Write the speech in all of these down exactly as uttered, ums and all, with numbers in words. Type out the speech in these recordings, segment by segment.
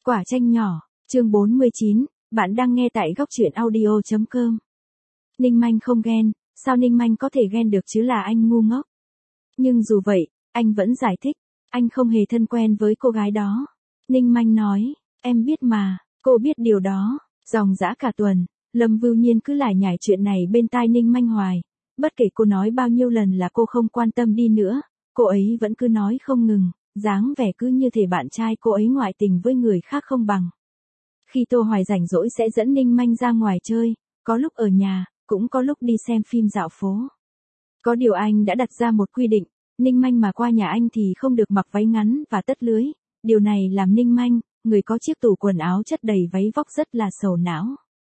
Quả chanh nhỏ, chương bốn mươi chín, bạn đang nghe tại góc truyện audio chấm com. Ninh Manh không ghen, sao Ninh Manh có thể ghen được chứ, là anh ngu ngốc. Nhưng dù vậy, anh vẫn giải thích, anh không hề thân quen với cô gái đó. Ninh Manh nói, em biết mà, cô biết điều đó. Dòng dã cả tuần, Lâm Vưu Nhiên cứ lải nhải chuyện này bên tai Ninh Manh hoài. Bất kể cô nói bao nhiêu lần là cô không quan tâm đi nữa, cô ấy vẫn cứ nói không ngừng, dáng vẻ cứ như thể bạn trai cô ấy ngoại tình với người khác không bằng. Khi Tô Hoài rảnh rỗi sẽ dẫn Ninh Manh ra ngoài chơi, có lúc ở nhà, cũng có lúc đi xem phim dạo phố. Có điều anh đã đặt ra một quy định, Ninh Manh mà qua nhà anh thì không được mặc váy ngắn và tất lưới. Điều này làm Ninh Manh, người có chiếc tủ quần áo chất đầy váy vóc, rất là sầu não.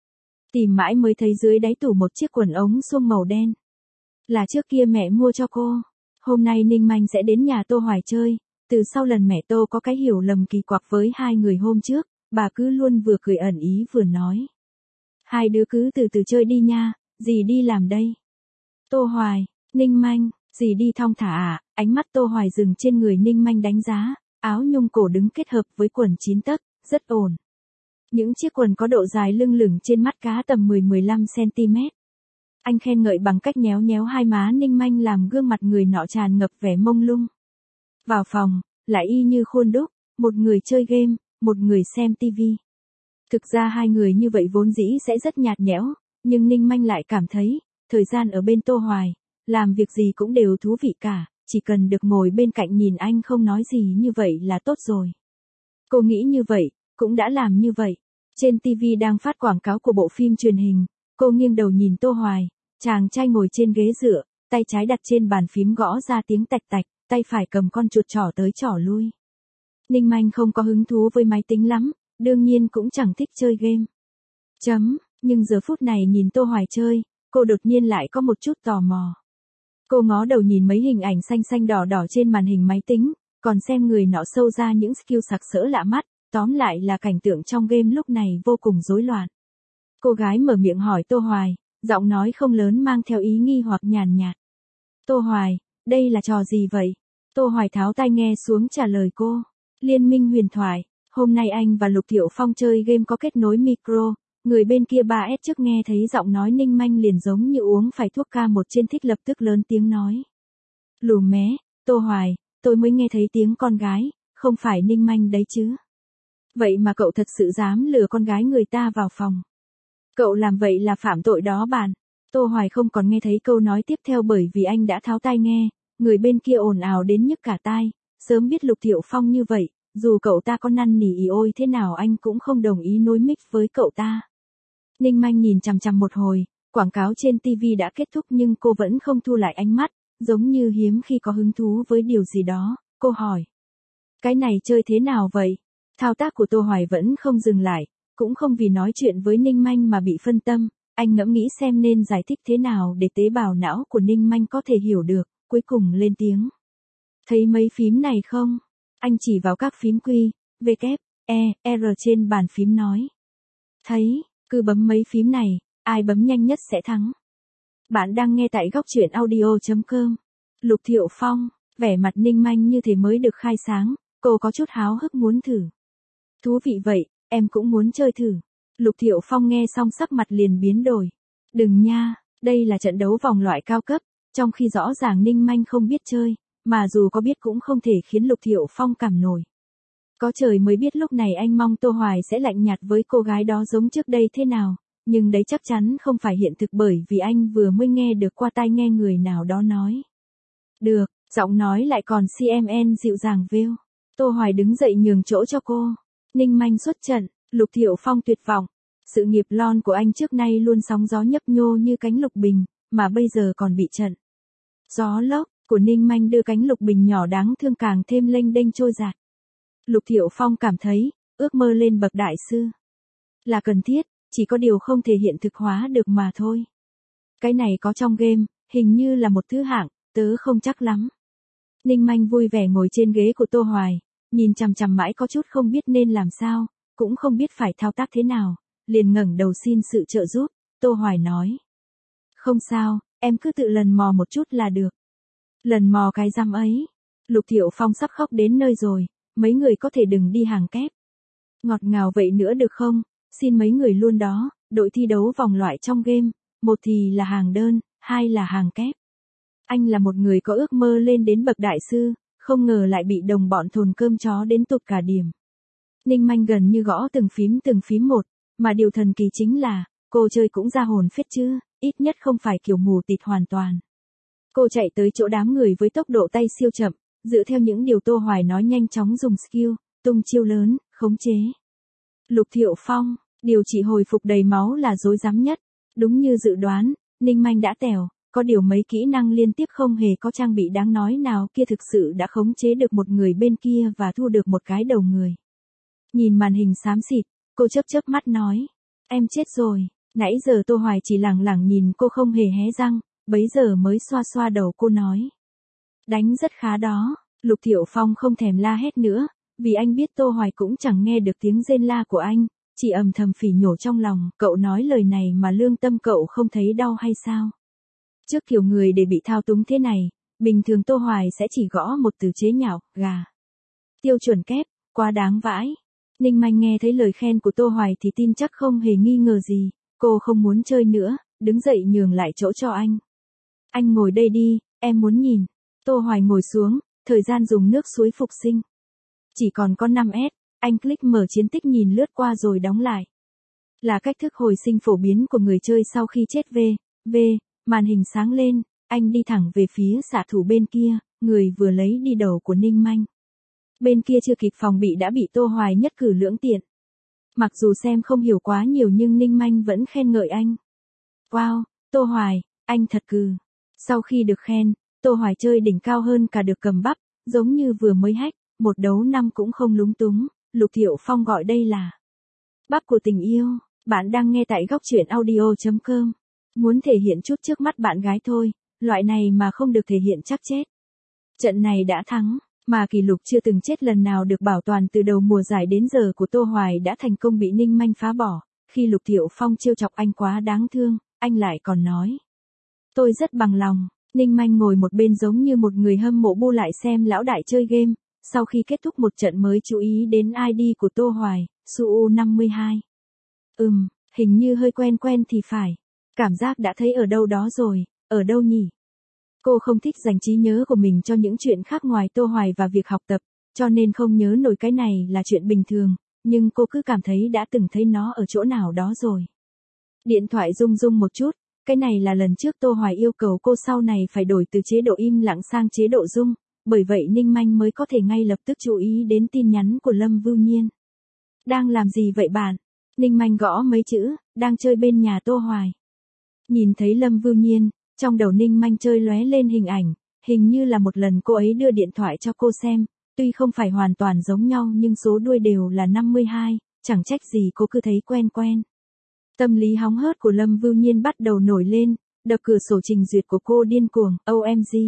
Tìm mãi mới thấy dưới đáy tủ một chiếc quần ống suông màu đen. Là trước kia mẹ mua cho cô. Hôm nay Ninh Manh sẽ đến nhà Tô Hoài chơi. Từ sau lần mẹ Tô có cái hiểu lầm kỳ quặc với hai người hôm trước, bà cứ luôn vừa cười ẩn ý vừa nói. Hai đứa cứ từ từ chơi đi nha, dì đi làm đây. Tô Hoài, Ninh Manh, dì đi thong thả à? Ánh mắt Tô Hoài dừng trên người Ninh Manh đánh giá, áo nhung cổ đứng kết hợp với quần chín tấc, rất ổn. Những chiếc quần có độ dài lưng lửng trên mắt cá tầm mười đến mười lăm xăng-ti-mét. Anh khen ngợi bằng cách nhéo nhéo hai má Ninh Manh làm gương mặt người nọ tràn ngập vẻ mông lung. Vào phòng, lại y như khuôn đúc, một người chơi game, một người xem tivi. Thực ra hai người như vậy vốn dĩ sẽ rất nhạt nhẽo, nhưng Ninh Manh lại cảm thấy, thời gian ở bên Tô Hoài, làm việc gì cũng đều thú vị cả, chỉ cần được ngồi bên cạnh nhìn anh không nói gì như vậy là tốt rồi. Cô nghĩ như vậy, cũng đã làm như vậy. Trên tivi đang phát quảng cáo của bộ phim truyền hình, cô nghiêng đầu nhìn Tô Hoài, chàng trai ngồi trên ghế dựa, tay trái đặt trên bàn phím gõ ra tiếng tạch tạch, tay phải cầm con chuột trỏ tới trỏ lui. Ninh Manh không có hứng thú với máy tính lắm, đương nhiên cũng chẳng thích chơi game. Chấm, nhưng giờ phút này nhìn Tô Hoài chơi, cô đột nhiên lại có một chút tò mò. Cô ngó đầu nhìn mấy hình ảnh xanh xanh đỏ đỏ trên màn hình máy tính, còn xem người nọ sâu ra những skill sặc sỡ lạ mắt, tóm lại là cảnh tượng trong game lúc này vô cùng rối loạn. Cô gái mở miệng hỏi Tô Hoài, giọng nói không lớn mang theo ý nghi hoặc nhàn nhạt. Tô Hoài, đây là trò gì vậy? Tô Hoài tháo tai nghe xuống trả lời cô. Liên minh huyền thoại, hôm nay anh và Lục Thiệu Phong chơi game có kết nối micro, người bên kia ba S trước nghe thấy giọng nói Ninh Manh liền giống như uống phải thuốc ca một trên thích lập tức lớn tiếng nói. Lù mé, Tô Hoài, tôi mới nghe thấy tiếng con gái, không phải Ninh Manh đấy chứ. Vậy mà cậu thật sự dám lừa con gái người ta vào phòng. Cậu làm vậy là phạm tội đó bạn. Tô Hoài không còn nghe thấy câu nói tiếp theo bởi vì anh đã tháo tai nghe, người bên kia ồn ào đến nhức cả tai, sớm biết Lục Thiệu Phong như vậy, dù cậu ta có năn nỉ ỉ ôi thế nào anh cũng không đồng ý nối mic với cậu ta. Ninh Manh nhìn chằm chằm một hồi, quảng cáo trên tivi đã kết thúc nhưng cô vẫn không thu lại ánh mắt, giống như hiếm khi có hứng thú với điều gì đó, cô hỏi. Cái này chơi thế nào vậy? Thao tác của Tô Hoài vẫn không dừng lại, cũng không vì nói chuyện với Ninh Manh mà bị phân tâm, anh ngẫm nghĩ xem nên giải thích thế nào để tế bào não của Ninh Manh có thể hiểu được, cuối cùng lên tiếng. Thấy mấy phím này không? Anh chỉ vào các phím Q, W, E, R trên bàn phím nói. Thấy, cứ bấm mấy phím này, ai bấm nhanh nhất sẽ thắng. Bạn đang nghe tại góc truyện audio chấm com. Lục Thiệu Phong, vẻ mặt Ninh Manh như thế mới được khai sáng, cô có chút háo hức muốn thử. Thú vị vậy, em cũng muốn chơi thử. Lục Thiệu Phong nghe xong sắc mặt liền biến đổi. Đừng nha, đây là trận đấu vòng loại cao cấp, trong khi rõ ràng Ninh Manh không biết chơi, mà dù có biết cũng không thể khiến Lục Thiệu Phong cảm nổi. Có trời mới biết lúc này anh mong Tô Hoài sẽ lạnh nhạt với cô gái đó giống trước đây thế nào, nhưng đấy chắc chắn không phải hiện thực bởi vì anh vừa mới nghe được qua tai nghe người nào đó nói. Được, giọng nói lại còn xê em en dịu dàng vêu. Tô Hoài đứng dậy nhường chỗ cho cô. Ninh Manh xuất trận, Lục Thiệu Phong tuyệt vọng. Sự nghiệp lon của anh trước nay luôn sóng gió nhấp nhô như cánh lục bình, mà bây giờ còn bị trận gió lốc của Ninh Manh đưa cánh lục bình nhỏ đáng thương càng thêm lênh đênh trôi giạt. Lục Thiệu Phong cảm thấy, ước mơ lên bậc đại sư là cần thiết, chỉ có điều không thể hiện thực hóa được mà thôi. Cái này có trong game, hình như là một thứ hạng, tớ không chắc lắm. Ninh Manh vui vẻ ngồi trên ghế của Tô Hoài, nhìn chằm chằm mãi có chút không biết nên làm sao, cũng không biết phải thao tác thế nào, liền ngẩng đầu xin sự trợ giúp. Tô Hoài nói. Không sao, em cứ tự lần mò một chút là được. Lần mò cái răm ấy. Lục Thiệu Phong sắp khóc đến nơi rồi, mấy người có thể đừng đi hàng kép. Ngọt ngào vậy nữa được không? Xin mấy người luôn đó, đội thi đấu vòng loại trong game, một thì là hàng đơn, hai là hàng kép. Anh là một người có ước mơ lên đến bậc đại sư, không ngờ lại bị đồng bọn thồn cơm chó đến tụt cả điểm. Ninh Manh gần như gõ từng phím từng phím một, mà điều thần kỳ chính là, cô chơi cũng ra hồn phết chứ, ít nhất không phải kiểu mù tịt hoàn toàn. Cô chạy tới chỗ đám người với tốc độ tay siêu chậm, dựa theo những điều Tô Hoài nói nhanh chóng dùng skill, tung chiêu lớn, khống chế. Lục Thiệu Phong, điều trị hồi phục đầy máu là rối rắm nhất. Đúng như dự đoán, Ninh Manh đã tèo, có điều mấy kỹ năng liên tiếp không hề có trang bị đáng nói nào kia thực sự đã khống chế được một người bên kia và thu được một cái đầu người. Nhìn màn hình xám xịt, cô chớp chớp mắt nói, em chết rồi, nãy giờ Tô Hoài chỉ lẳng lẳng nhìn cô không hề hé răng, bấy giờ mới xoa xoa đầu cô nói. Đánh rất khá đó, Lục Thiệu Phong không thèm la hét nữa, vì anh biết Tô Hoài cũng chẳng nghe được tiếng rên la của anh, chỉ âm thầm phỉ nhổ trong lòng, cậu nói lời này mà lương tâm cậu không thấy đau hay sao? Trước kiểu người để bị thao túng thế này, bình thường Tô Hoài sẽ chỉ gõ một từ chế nhạo, gà. Tiêu chuẩn kép, quá đáng vãi. Ninh Manh nghe thấy lời khen của Tô Hoài thì tin chắc không hề nghi ngờ gì, cô không muốn chơi nữa, đứng dậy nhường lại chỗ cho anh. Anh ngồi đây đi, em muốn nhìn. Tô Hoài ngồi xuống, thời gian dùng nước suối phục sinh. Chỉ còn có năm S, anh click mở chiến tích nhìn lướt qua rồi đóng lại. Là cách thức hồi sinh phổ biến của người chơi sau khi chết V, V, màn hình sáng lên, anh đi thẳng về phía xạ thủ bên kia, người vừa lấy đi đầu của Ninh Manh. Bên kia chưa kịp phòng bị đã bị Tô Hoài nhất cử lưỡng tiện. Mặc dù xem không hiểu quá nhiều nhưng Ninh Manh vẫn khen ngợi anh. Wow, Tô Hoài, anh thật cừ. Sau khi được khen, Tô Hoài chơi đỉnh cao hơn cả được cầm bắp, giống như vừa mới hack, một đấu năm cũng không lúng túng, Lục Thiệu Phong gọi đây là bắp của tình yêu. Bạn đang nghe tại góc truyện audio chấm com. Muốn thể hiện chút trước mắt bạn gái thôi, loại này mà không được thể hiện chắc chết. Trận này đã thắng, mà kỷ lục chưa từng chết lần nào được bảo toàn từ đầu mùa giải đến giờ của Tô Hoài đã thành công bị Ninh Manh phá bỏ. Khi Lục Thiệu Phong trêu chọc anh quá đáng thương, anh lại còn nói. Tôi rất bằng lòng. Ninh Manh ngồi một bên giống như một người hâm mộ bu lại xem lão đại chơi game. Sau khi kết thúc một trận mới chú ý đến i đê của Tô Hoài, Su năm mươi hai. Ừm, hình như hơi quen quen thì phải. Cảm giác đã thấy ở đâu đó rồi, ở đâu nhỉ? Cô không thích dành trí nhớ của mình cho những chuyện khác ngoài Tô Hoài và việc học tập, cho nên không nhớ nổi cái này là chuyện bình thường, nhưng cô cứ cảm thấy đã từng thấy nó ở chỗ nào đó rồi. Điện thoại rung rung một chút, cái này là lần trước Tô Hoài yêu cầu cô sau này phải đổi từ chế độ im lặng sang chế độ rung, bởi vậy Ninh Manh mới có thể ngay lập tức chú ý đến tin nhắn của Lâm Vưu Nhiên. Đang làm gì vậy bạn? Ninh Manh gõ mấy chữ, đang chơi bên nhà Tô Hoài. Nhìn thấy Lâm Vưu Nhiên, trong đầu Ninh Manh chơi lóe lên hình ảnh, hình như là một lần cô ấy đưa điện thoại cho cô xem, tuy không phải hoàn toàn giống nhau nhưng số đuôi đều là năm mươi hai, chẳng trách gì cô cứ thấy quen quen. Tâm lý hóng hớt của Lâm Vưu Nhiên bắt đầu nổi lên, đập cửa sổ trình duyệt của cô điên cuồng, o em giê.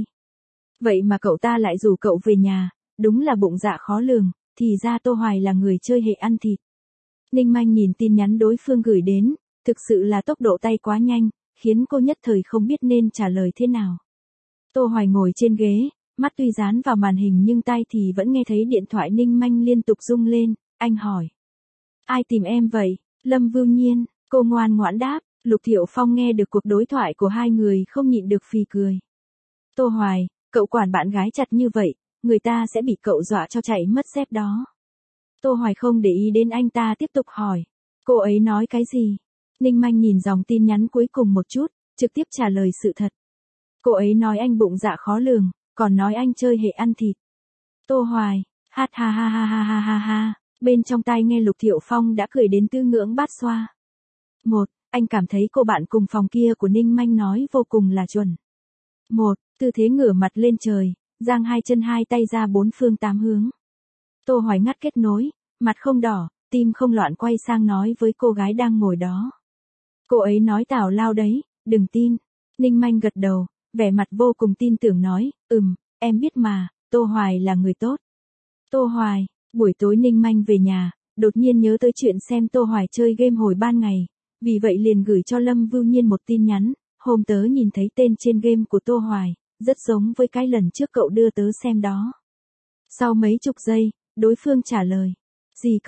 Vậy mà cậu ta lại rủ cậu về nhà, đúng là bụng dạ khó lường, thì ra Tô Hoài là người chơi hệ ăn thịt. Ninh Manh nhìn tin nhắn đối phương gửi đến, thực sự là tốc độ tay quá nhanh, khiến cô nhất thời không biết nên trả lời thế nào. Tô Hoài ngồi trên ghế, mắt tuy dán vào màn hình nhưng tai thì vẫn nghe thấy điện thoại Ninh Manh liên tục rung lên, anh hỏi. Ai tìm em vậy? Lâm Vưu Nhiên, cô ngoan ngoãn đáp, Lục Thiệu Phong nghe được cuộc đối thoại của hai người không nhịn được phì cười. Tô Hoài, cậu quản bạn gái chặt như vậy, người ta sẽ bị cậu dọa cho chạy mất dép đó. Tô Hoài không để ý đến anh ta tiếp tục hỏi. Cô ấy nói cái gì? Ninh Manh nhìn dòng tin nhắn cuối cùng một chút, trực tiếp trả lời sự thật. Cô ấy nói anh bụng dạ khó lường, còn nói anh chơi hệ ăn thịt. Tô Hoài, hát ha ha ha ha ha ha ha, bên trong tai nghe Lục Thiệu Phong đã cười đến tư ngưỡng bát xoa. Một, anh cảm thấy cô bạn cùng phòng kia của Ninh Manh nói vô cùng là chuẩn. Một, tư thế ngửa mặt lên trời, giang hai chân hai tay ra bốn phương tám hướng. Tô Hoài ngắt kết nối, mặt không đỏ, tim không loạn quay sang nói với cô gái đang ngồi đó. Cô ấy nói tào lao đấy, đừng tin. Ninh Manh gật đầu, vẻ mặt vô cùng tin tưởng nói, ừm, em biết mà, Tô Hoài là người tốt. Tô Hoài, buổi tối Ninh Manh về nhà, đột nhiên nhớ tới chuyện xem Tô Hoài chơi game hồi ban ngày, vì vậy liền gửi cho Lâm Vưu Nhiên một tin nhắn, hôm tớ nhìn thấy tên trên game của Tô Hoài, rất giống với cái lần trước cậu đưa tớ xem đó. Sau mấy chục giây, đối phương trả lời, gì cơ,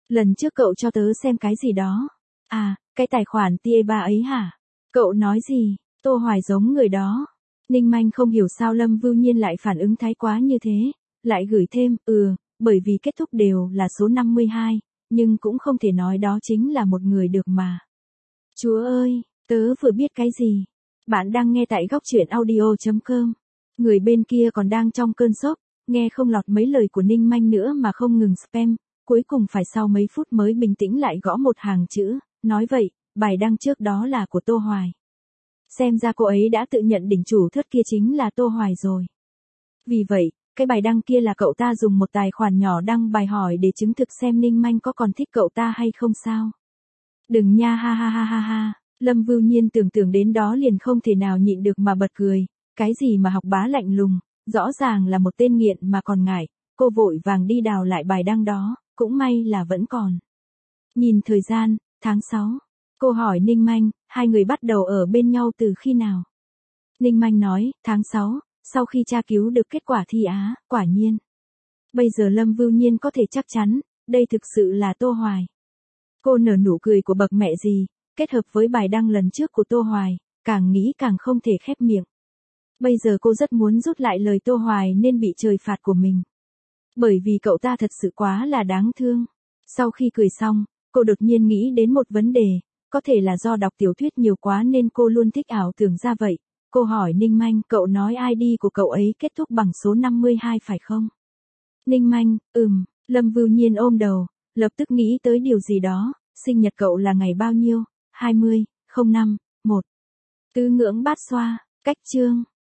Lần trước cậu cho tớ xem cái gì đó. À, cái tài khoản tê ba ấy hả? Cậu nói gì? Tô Hoài giống người đó. Ninh Manh không hiểu sao Lâm Vưu Nhiên lại phản ứng thái quá như thế, lại gửi thêm, ừ, bởi vì kết thúc đều là số năm mươi hai, nhưng cũng không thể nói đó chính là một người được mà. Chúa ơi, tớ vừa biết cái gì? Bạn đang nghe tại góc truyện audio.com. Người bên kia còn đang trong cơn sốc, nghe không lọt mấy lời của Ninh Manh nữa mà không ngừng spam, cuối cùng phải sau mấy phút mới bình tĩnh lại gõ một hàng chữ, nói vậy, bài đăng trước đó là của Tô Hoài. Xem ra cô ấy đã tự nhận đỉnh chủ thớt kia chính là Tô Hoài rồi. Vì vậy, cái bài đăng kia là cậu ta dùng một tài khoản nhỏ đăng bài hỏi để chứng thực xem Ninh Manh có còn thích cậu ta hay không sao. Đừng nha ha ha ha ha ha, Lâm Vưu Nhiên tưởng tượng đến đó liền không thể nào nhịn được mà bật cười, cái gì mà học bá lạnh lùng, rõ ràng là một tên nghiện mà còn ngại, cô vội vàng đi đào lại bài đăng đó, cũng may là vẫn còn. Nhìn thời gian, tháng sáu. Cô hỏi Ninh Manh, hai người bắt đầu ở bên nhau từ khi nào? Ninh Manh nói, tháng sáu, sau khi tra cứu được kết quả thi Á, quả nhiên. Bây giờ Lâm Vưu Nhiên có thể chắc chắn, đây thực sự là Tô Hoài. Cô nở nụ cười của bậc mẹ gì, kết hợp với bài đăng lần trước của Tô Hoài, càng nghĩ càng không thể khép miệng. Bây giờ cô rất muốn rút lại lời Tô Hoài nên bị trời phạt của mình. Bởi vì cậu ta thật sự quá là đáng thương. Sau khi cười xong, cô đột nhiên nghĩ đến một vấn đề, có thể là do đọc tiểu thuyết nhiều quá nên cô luôn thích ảo tưởng ra vậy. Cô hỏi Ninh Manh, cậu nói i đê của cậu ấy kết thúc bằng số năm mươi hai phải không? Ninh Manh, ừm, Lâm Vưu Nhiên ôm đầu, lập tức nghĩ tới điều gì đó, sinh nhật cậu là ngày bao nhiêu? hai mươi, không năm, một. Tứ ngưỡng bát xoa, cách chương.